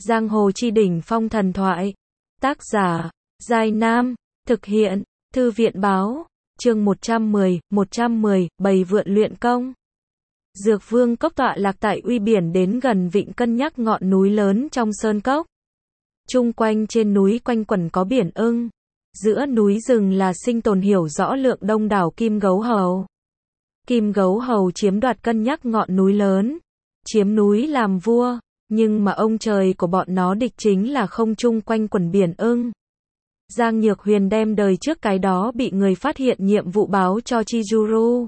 Giang hồ chi đỉnh phong thần thoại. Tác giả, Giai Nam. Thực hiện, Thư viện Báo. Chương 110, bầy vượn luyện công. Dược Vương Cốc tọa lạc tại uy biển đến gần vịnh cân nhắc ngọn núi lớn trong sơn cốc. Chung quanh trên núi quanh quẩn có biển ưng. Giữa núi rừng là sinh tồn hiểu rõ lượng đông đảo kim gấu hầu. Kim gấu hầu chiếm đoạt cân nhắc ngọn núi lớn, chiếm núi làm vua, nhưng mà ông trời của bọn nó địch chính là không chung quanh quần biển ưng. Giang Nhược Huyền đem đời trước cái đó bị người phát hiện nhiệm vụ báo cho Chizuru,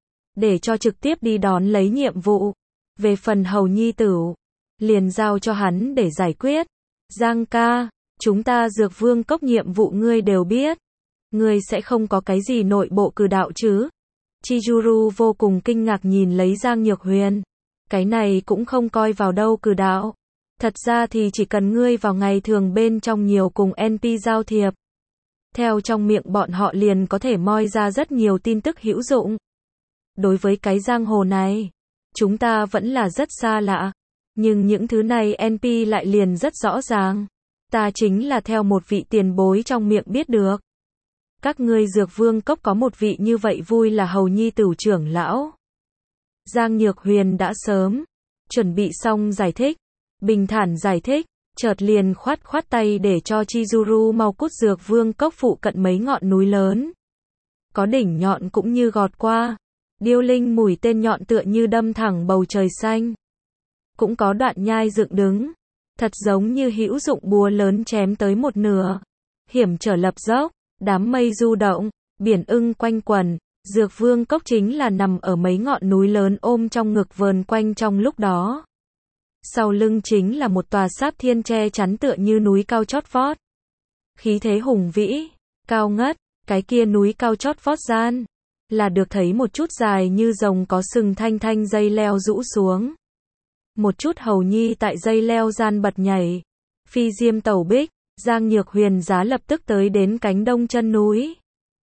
để cho trực tiếp đi đón lấy nhiệm vụ. Về phần hầu nhi tử, liền giao cho hắn để giải quyết. Giang ca, chúng ta Dược Vương Cốc nhiệm vụ ngươi đều biết, ngươi sẽ không có cái gì nội bộ cử đạo chứ? Chizuru vô cùng kinh ngạc nhìn lấy Giang Nhược Huyền. Cái này cũng không coi vào đâu cử đạo. Thật ra thì chỉ cần ngươi vào ngày thường bên trong nhiều cùng NP giao thiệp, theo trong miệng bọn họ liền có thể moi ra rất nhiều tin tức hữu dụng. Đối với cái giang hồ này, chúng ta vẫn là rất xa lạ. Nhưng những thứ này NP lại liền rất rõ ràng. Ta chính là theo một vị tiền bối trong miệng biết được. Các ngươi Dược Vương Cốc có một vị như vậy vui là hầu nhi tử trưởng lão. Giang Nhược Huyền đã sớm chuẩn bị xong giải thích, bình thản giải thích, chợt liền khoát tay để cho Chizuru mau cút. Dược Vương Cốc phụ cận mấy ngọn núi lớn, có đỉnh nhọn cũng như gọt qua, điêu linh mũi tên nhọn tựa như đâm thẳng bầu trời xanh. Cũng có đoạn nhai dựng đứng, thật giống như hữu dụng búa lớn chém tới một nửa. Hiểm trở lập dốc, đám mây du động, biển ưng quanh quẩn. Dược Vương Cốc chính là nằm ở mấy ngọn núi lớn ôm trong ngực vờn quanh trong lúc đó. Sau lưng chính là một tòa sáp thiên che chắn tựa như núi cao chót vót. Khí thế hùng vĩ, cao ngất, cái kia núi cao chót vót gian, là được thấy một chút dài như rồng có sừng thanh dây leo rũ xuống. Một chút hầu nhi tại dây leo gian bật nhảy, phi diêm tẩu bích. Giang Nhược Huyền giá lập tức tới đến cánh đông chân núi.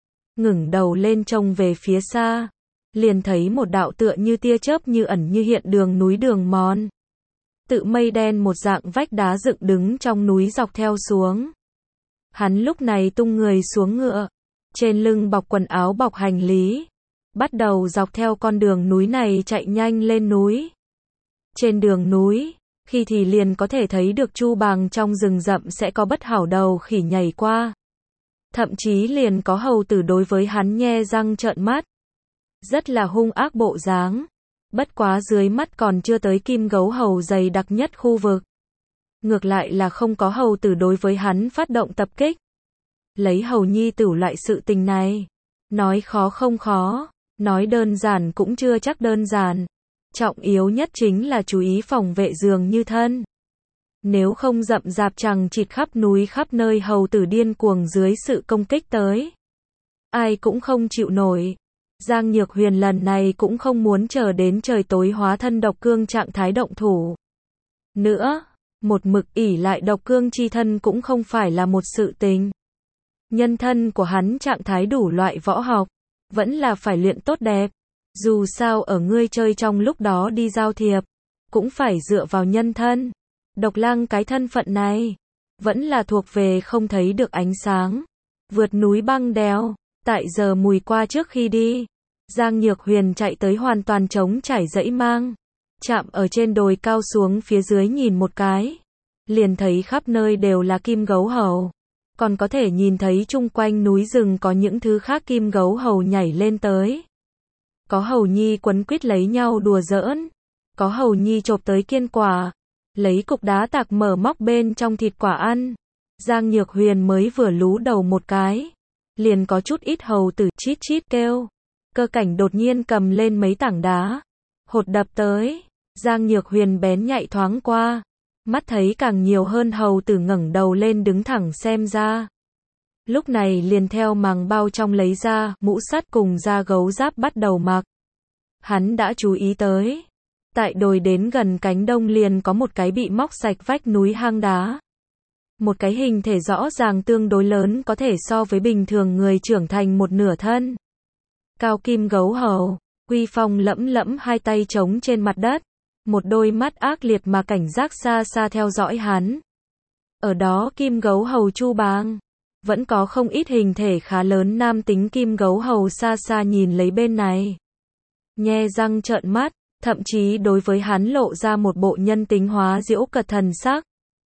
Ngẩng đầu lên trông về phía xa, liền thấy một đạo tựa như tia chớp như ẩn như hiện đường núi đường mòn. Tự mây đen một dạng vách đá dựng đứng trong núi dọc theo xuống. Hắn lúc này tung người xuống ngựa, trên lưng bọc quần áo bọc hành lý, bắt đầu dọc theo con đường núi này chạy nhanh lên núi. Trên đường núi, khi thì liền có thể thấy được chu bàng trong rừng rậm sẽ có bất hảo đầu khỉ nhảy qua. Thậm chí liền có hầu tử đối với hắn nhe răng trợn mắt. Rất là hung ác bộ dáng. Bất quá dưới mắt còn chưa tới kim gấu hầu dày đặc nhất khu vực. Ngược lại là không có hầu tử đối với hắn phát động tập kích. Lấy hầu nhi tử loại sự tình này, nói khó không khó, nói đơn giản cũng chưa chắc đơn giản. Trọng yếu nhất chính là chú ý phòng vệ dường như thân. Nếu không rậm rạp chằng chịt khắp núi khắp nơi hầu tử điên cuồng dưới sự công kích tới, ai cũng không chịu nổi. Giang Nhược Huyền lần này cũng không muốn chờ đến trời tối hóa thân độc cương trạng thái động thủ nữa, một mực ỷ lại độc cương chi thân cũng không phải là một sự tình. Nhân thân của hắn trạng thái đủ loại võ học, vẫn là phải luyện tốt đẹp. Dù sao ở ngươi chơi trong lúc đó đi giao thiệp, cũng phải dựa vào nhân thân. Độc Lang cái thân phận này, vẫn là thuộc về không thấy được ánh sáng. Vượt núi băng đèo, tại giờ mùi qua trước khi đi, Giang Nhược Huyền chạy tới hoàn toàn trống trải dãy mang. Chạm ở trên đồi cao xuống phía dưới nhìn một cái, liền thấy khắp nơi đều là kim gấu hầu. Còn có thể nhìn thấy chung quanh núi rừng có những thứ khác kim gấu hầu nhảy lên tới. Có hầu nhi quấn quýt lấy nhau đùa giỡn, có hầu nhi chộp tới kiên quả, lấy cục đá tạc mở móc bên trong thịt quả ăn. Giang Nhược Huyền mới vừa lú đầu một cái, liền có chút ít hầu tử chít chít kêu. Cơ cảnh đột nhiên cầm lên mấy tảng đá, hột đập tới. Giang Nhược Huyền bén nhạy thoáng qua, mắt thấy càng nhiều hơn hầu tử ngẩng đầu lên đứng thẳng xem ra. Lúc này liền theo màng bao trong lấy ra mũ sắt cùng da gấu giáp bắt đầu mặc. Hắn đã chú ý tới, tại đồi đến gần cánh đông liền có một cái bị móc sạch vách núi hang đá. Một cái hình thể rõ ràng tương đối lớn, có thể so với bình thường người trưởng thành một nửa thân. Cao kim gấu hầu, uy phong lẫm lẫm, hai tay chống trên mặt đất, một đôi mắt ác liệt mà cảnh giác xa xa theo dõi hắn. Ở đó kim gấu hầu Chu Bang, vẫn có không ít hình thể khá lớn nam tính kim gấu hầu xa xa nhìn lấy bên này. Nhe răng trợn mắt, thậm chí đối với hắn lộ ra một bộ nhân tính hóa giễu cợt thần sắc.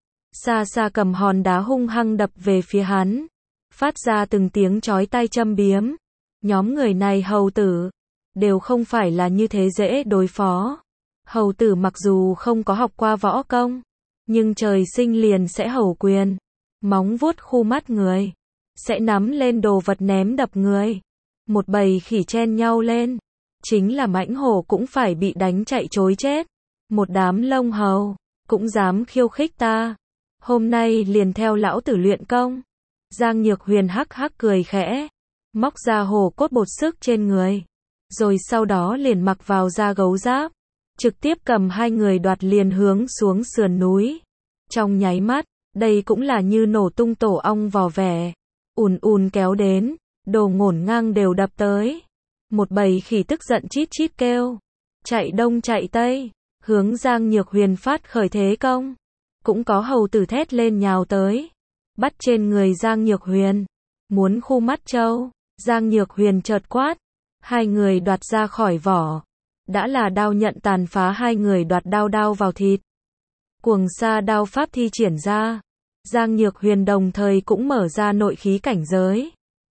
Xa xa cầm hòn đá hung hăng đập về phía hắn, phát ra từng tiếng chói tai châm biếm. Nhóm người này hầu tử, đều không phải là như thế dễ đối phó. Hầu tử mặc dù không có học qua võ công, nhưng trời sinh liền sẽ hầu quyền, móng vuốt khu mắt người, sẽ nắm lên đồ vật ném đập người. Một bầy khỉ chen nhau lên, chính là mãnh hổ cũng phải bị đánh chạy trối chết. Một đám lông hầu, cũng dám khiêu khích ta. Hôm nay liền theo lão tử luyện công. Giang Nhược Huyền hắc hắc cười khẽ, móc ra hổ cốt bột sức trên người, rồi sau đó liền mặc vào da gấu giáp, trực tiếp cầm hai người đoạt liền hướng xuống sườn núi. Trong nháy mắt, đây cũng là như nổ tung tổ ong vò vẽ, ùn ùn kéo đến, đồ ngổn ngang đều đập tới. Một bầy khỉ tức giận chít chít kêu, chạy đông chạy tây, hướng Giang Nhược Huyền phát khởi thế công. Cũng có hầu tử thét lên nhào tới, bắt trên người Giang Nhược Huyền, muốn khu mắt trâu. Giang Nhược Huyền chợt quát, hai người đoạt ra khỏi vỏ, đã là đao nhận tàn phá, hai người đoạt đao đao vào thịt. Cuồng sa đao pháp thi triển ra, Giang Nhược Huyền đồng thời cũng mở ra nội khí cảnh giới.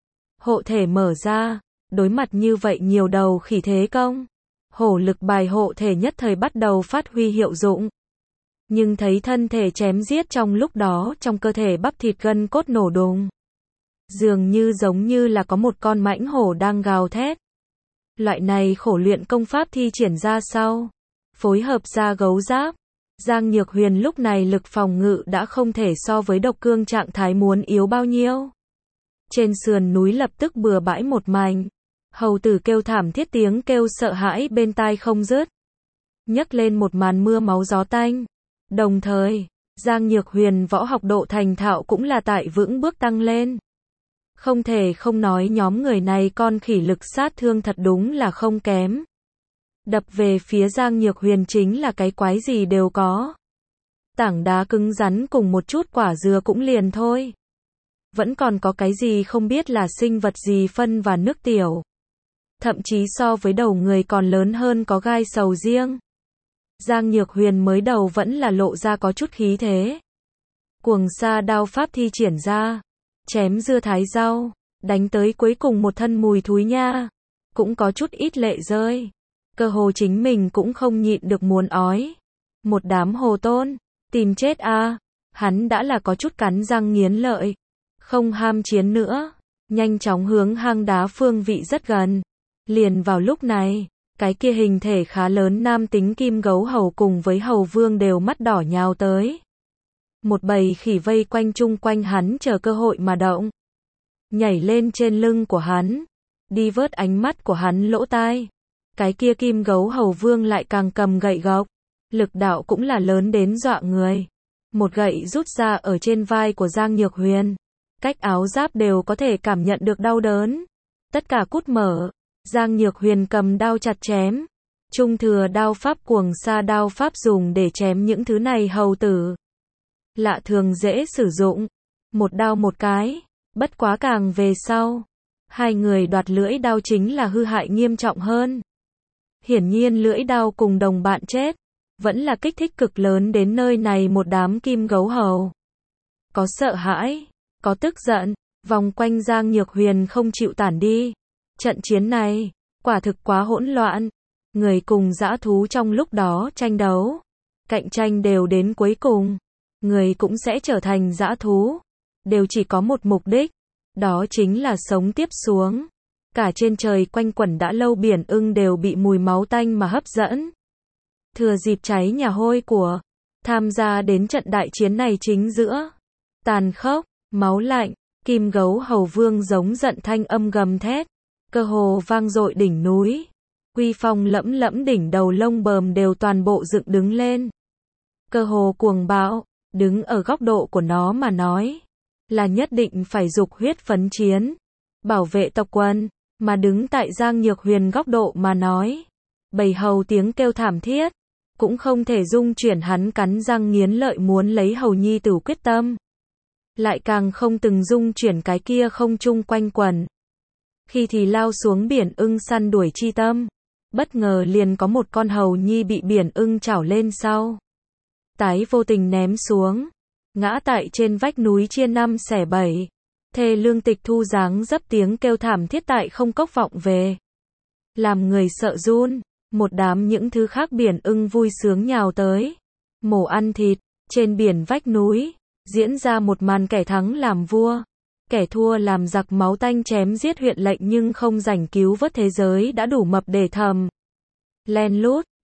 Hộ thể mở ra, đối mặt như vậy nhiều đầu khỉ thế công, hổ lực bài hộ thể nhất thời bắt đầu phát huy hiệu dụng. Nhưng thấy thân thể chém giết trong lúc đó trong cơ thể bắp thịt gân cốt nổ đùng. Dường như giống như là có một con mãnh hổ đang gào thét. Loại này khổ luyện công pháp thi triển ra sau, phối hợp ra gấu giáp. Giang Nhược Huyền lúc này lực phòng ngự đã không thể so với độc cương trạng thái muốn yếu bao nhiêu. Trên sườn núi lập tức bừa bãi một mảnh. Hầu tử kêu thảm thiết, tiếng kêu sợ hãi bên tai không dứt. Nhấc lên một màn mưa máu gió tanh. Đồng thời, Giang Nhược Huyền võ học độ thành thạo cũng là tại vững bước tăng lên. Không thể không nói nhóm người này con khỉ lực sát thương thật đúng là không kém. Đập về phía Giang Nhược Huyền chính là cái quái gì đều có. Tảng đá cứng rắn cùng một chút quả dừa cũng liền thôi. Vẫn còn có cái gì không biết là sinh vật gì phân và nước tiểu. Thậm chí so với đầu người còn lớn hơn, có gai sầu riêng. Giang Nhược Huyền mới đầu vẫn là lộ ra có chút khí thế. Cuồng sa đao pháp thi triển ra, chém dưa thái rau, đánh tới cuối cùng một thân mùi thúi nha. Cũng có chút ít lệ rơi. Cơ hồ chính mình cũng không nhịn được muốn ói. Một đám hồ tôn, tìm chết a. Hắn đã là có chút cắn răng nghiến lợi, không ham chiến nữa, nhanh chóng hướng hang đá phương vị rất gần. Liền vào lúc này, cái kia hình thể khá lớn nam tính kim gấu hầu cùng với hầu vương đều mắt đỏ nhào tới. Một bầy khỉ vây quanh chung quanh hắn chờ cơ hội mà động. Nhảy lên trên lưng của hắn, đi vớt ánh mắt của hắn lỗ tai. Cái kia kim gấu hầu vương lại càng cầm gậy gộc, lực đạo cũng là lớn đến dọa người. Một gậy rút ra ở trên vai của Giang Nhược Huyền, cách áo giáp đều có thể cảm nhận được đau đớn. Tất cả cút mở. Giang Nhược Huyền cầm đao chặt chém. Trung thừa đao pháp cuồng sa đao pháp dùng để chém những thứ này hầu tử. Lạ thường dễ sử dụng. Một đao một cái. Bất quá càng về sau, hai người đoạt lưỡi đao chính là hư hại nghiêm trọng hơn. Hiển nhiên lưỡi đao cùng đồng bạn chết, vẫn là kích thích cực lớn đến nơi này một đám kim gấu hầu. Có sợ hãi, có tức giận, vòng quanh Giang Nhược Huyền không chịu tản đi. Trận chiến này, quả thực quá hỗn loạn. Người cùng dã thú trong lúc đó tranh đấu, cạnh tranh đều đến cuối cùng. Người cũng sẽ trở thành dã thú. Đều chỉ có một mục đích, đó chính là sống tiếp xuống. Cả trên trời quanh quẩn đã lâu biển ưng đều bị mùi máu tanh mà hấp dẫn. Thừa dịp cháy nhà hôi của, tham gia đến trận đại chiến này chính giữa. Tàn khốc, máu lạnh, kim gấu hầu vương giống giận thanh âm gầm thét. Cơ hồ vang dội đỉnh núi. Uy phong lẫm lẫm đỉnh đầu lông bờm đều toàn bộ dựng đứng lên. Cơ hồ cuồng bạo, đứng ở góc độ của nó mà nói, là nhất định phải dục huyết phấn chiến, bảo vệ tộc quần. Mà đứng tại Giang Nhược Huyền góc độ mà nói, bầy hầu tiếng kêu thảm thiết, cũng không thể dung chuyển hắn cắn răng nghiến lợi muốn lấy hầu nhi tử quyết tâm. Lại càng không từng dung chuyển cái kia không trung quanh quẩn. Khi thì lao xuống biển ưng săn đuổi chi tâm. Bất ngờ liền có một con hầu nhi bị biển ưng chảo lên sau. Tái vô tình ném xuống. Ngã tại trên vách núi chia năm xẻ bảy. Thê lương Tịch Thu dáng dấp tiếng kêu thảm thiết tại không cốc vọng về. Làm người sợ run. Một đám những thứ khác biển ưng vui sướng nhào tới. Mổ ăn thịt. Trên biển vách núi. Diễn ra một màn kẻ thắng làm vua. Kẻ thua làm giặc máu tanh chém giết huyện lệnh nhưng không rảnh cứu vớt thế giới đã đủ mập để thầm. Len lút.